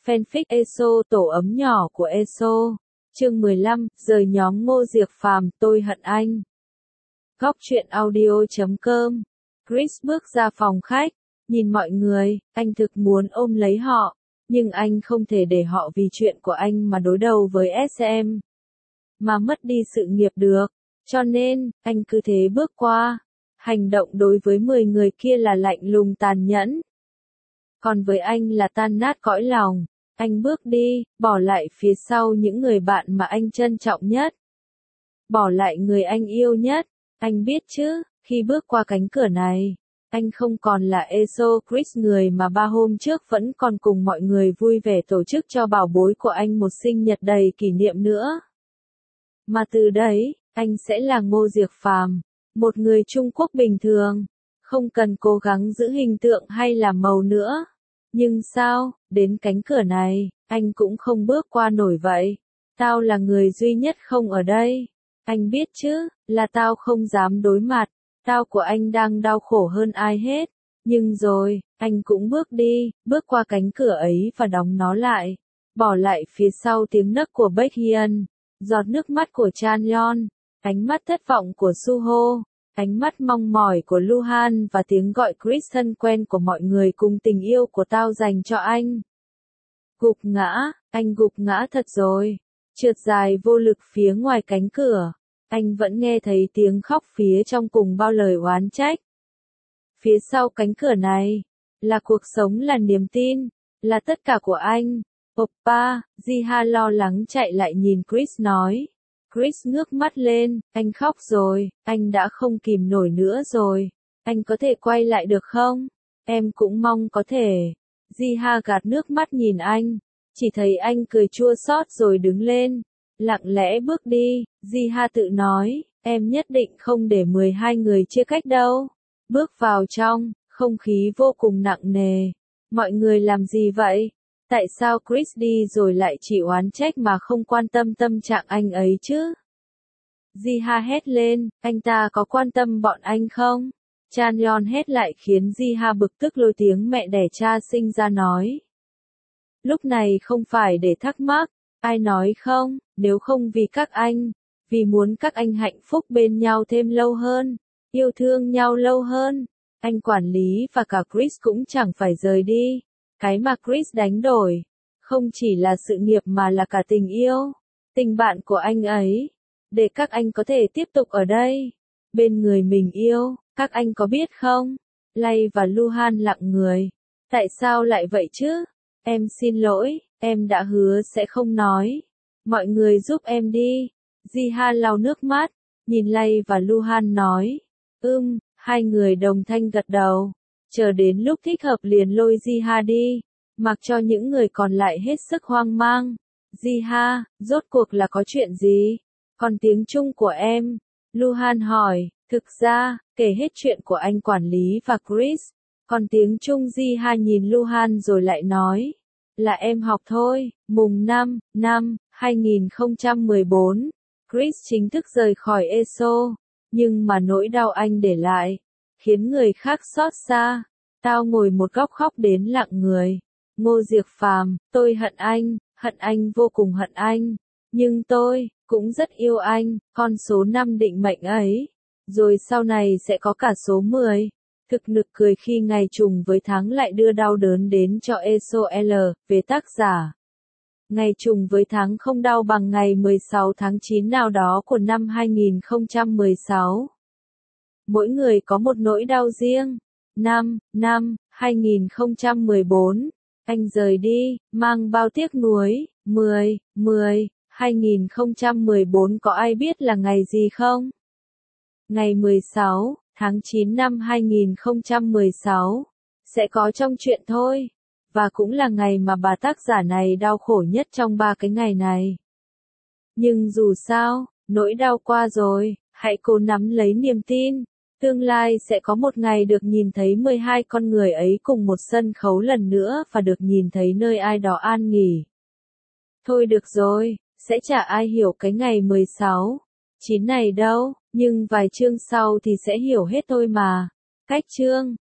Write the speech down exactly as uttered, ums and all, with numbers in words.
Fanfic e ét o tổ ấm nhỏ của e ét o. Chương mười lăm, rời nhóm Ngô Diệc Phàm, tôi hận anh. Góc truyện audio chấm com. Chris bước ra phòng khách, nhìn mọi người, anh thực muốn ôm lấy họ, nhưng anh không thể để họ vì chuyện của anh mà đối đầu với ét em, mà mất đi sự nghiệp được. Cho nên, anh cứ thế bước qua. Hành động đối với mười người kia là lạnh lùng tàn nhẫn. Còn với anh là tan nát cõi lòng. Anh bước đi, bỏ lại phía sau những người bạn mà anh trân trọng nhất. Bỏ lại người anh yêu nhất. Anh biết chứ, khi bước qua cánh cửa này, anh không còn là e ét o Chris, người mà ba hôm trước vẫn còn cùng mọi người vui vẻ tổ chức cho bảo bối của anh một sinh nhật đầy kỷ niệm nữa. Mà từ đấy, anh sẽ là Ngô Diệc Phàm, một người Trung Quốc bình thường, không cần cố gắng giữ hình tượng hay làm màu nữa. Nhưng sao, đến cánh cửa này, anh cũng không bước qua nổi vậy. Tao là người duy nhất không ở đây. Anh biết chứ, là tao không dám đối mặt. Tao của anh đang đau khổ hơn ai hết. Nhưng rồi, anh cũng bước đi, bước qua cánh cửa ấy và đóng nó lại. Bỏ lại phía sau tiếng nấc của Baekhyun, giọt nước mắt của Chanyeon, ánh mắt thất vọng của Suho, ánh mắt mong mỏi của Luhan và tiếng gọi Chris thân quen của mọi người cùng tình yêu của tao dành cho anh. Gục ngã, anh gục ngã thật rồi. Trượt dài vô lực phía ngoài cánh cửa. Anh vẫn nghe thấy tiếng khóc phía trong cùng bao lời oán trách. Phía sau cánh cửa này, là cuộc sống, là niềm tin, là tất cả của anh. Oppa, Jiha lo lắng chạy lại nhìn Chris nói. Chris ngước mắt lên, anh khóc rồi, anh đã không kìm nổi nữa rồi. Anh có thể quay lại được không? Em cũng mong có thể. Jiha gạt nước mắt nhìn anh, chỉ thấy anh cười chua xót rồi đứng lên, lặng lẽ bước đi. Jiha tự nói, em nhất định không để mười hai người chia cách đâu. Bước vào trong, không khí vô cùng nặng nề. Mọi người làm gì vậy? Tại sao Chris đi rồi lại chỉ oán trách mà không quan tâm tâm trạng anh ấy chứ? Jiha hét lên, anh ta có quan tâm bọn anh không? Chanyeon hét lại khiến Jiha bực tức lôi tiếng mẹ đẻ cha sinh ra nói. Lúc này không phải để thắc mắc, ai nói không, nếu không vì các anh, vì muốn các anh hạnh phúc bên nhau thêm lâu hơn, yêu thương nhau lâu hơn, anh quản lý và cả Chris cũng chẳng phải rời đi. Cái mà Chris đánh đổi, không chỉ là sự nghiệp mà là cả tình yêu, tình bạn của anh ấy, để các anh có thể tiếp tục ở đây, bên người mình yêu. Các anh có biết không? Lay và Luhan lặng người. Tại sao lại vậy chứ? Em xin lỗi, em đã hứa sẽ không nói. Mọi người giúp em đi. Jiha lau nước mắt, nhìn Lay và Luhan nói. Ưm, hai người đồng thanh gật đầu. Chờ đến lúc thích hợp liền lôi Jiha đi, mặc cho những người còn lại hết sức hoang mang. Jiha, rốt cuộc là có chuyện gì? Còn tiếng Trung của em? Luhan hỏi. Thực ra, kể hết chuyện của anh quản lý và Chris. Còn tiếng Trung. Jiha nhìn Luhan rồi lại nói. Là em học thôi. Mùng năm, năm, hai nghìn không trăm mười bốn, Chris chính thức rời khỏi e ét o. Nhưng mà nỗi đau anh để lại, khiến người khác xót xa. Tao ngồi một góc khóc đến lặng người. Ngô Diệc Phàm, tôi hận anh, hận anh vô cùng hận anh. Nhưng tôi, cũng rất yêu anh, con số năm định mệnh ấy. Rồi sau này sẽ có cả số mười. Thực nực cười khi ngày trùng với tháng lại đưa đau đớn đến cho e ét o L, về tác giả. Ngày trùng với tháng không đau bằng ngày mười sáu tháng chín nào đó của năm hai nghìn không trăm mười sáu. Mỗi người có một nỗi đau riêng. Năm, năm, hai nghìn không trăm mười bốn. Anh rời đi, mang bao tiếc nuối. Mười, mười, hai nghìn không trăm mười bốn có ai biết là ngày gì không? Ngày mười sáu tháng chín năm hai nghìn không trăm mười sáu, sẽ có trong chuyện thôi. Và cũng là ngày mà bà tác giả này đau khổ nhất trong ba cái ngày này. Nhưng dù sao, nỗi đau qua rồi, hãy cố nắm lấy niềm tin. Tương lai sẽ có một ngày được nhìn thấy mười hai con người ấy cùng một sân khấu lần nữa và được nhìn thấy nơi ai đó an nghỉ. Thôi được rồi, sẽ chả ai hiểu cái ngày mười sáu, chín này đâu, nhưng vài chương sau thì sẽ hiểu hết thôi mà. Cách chương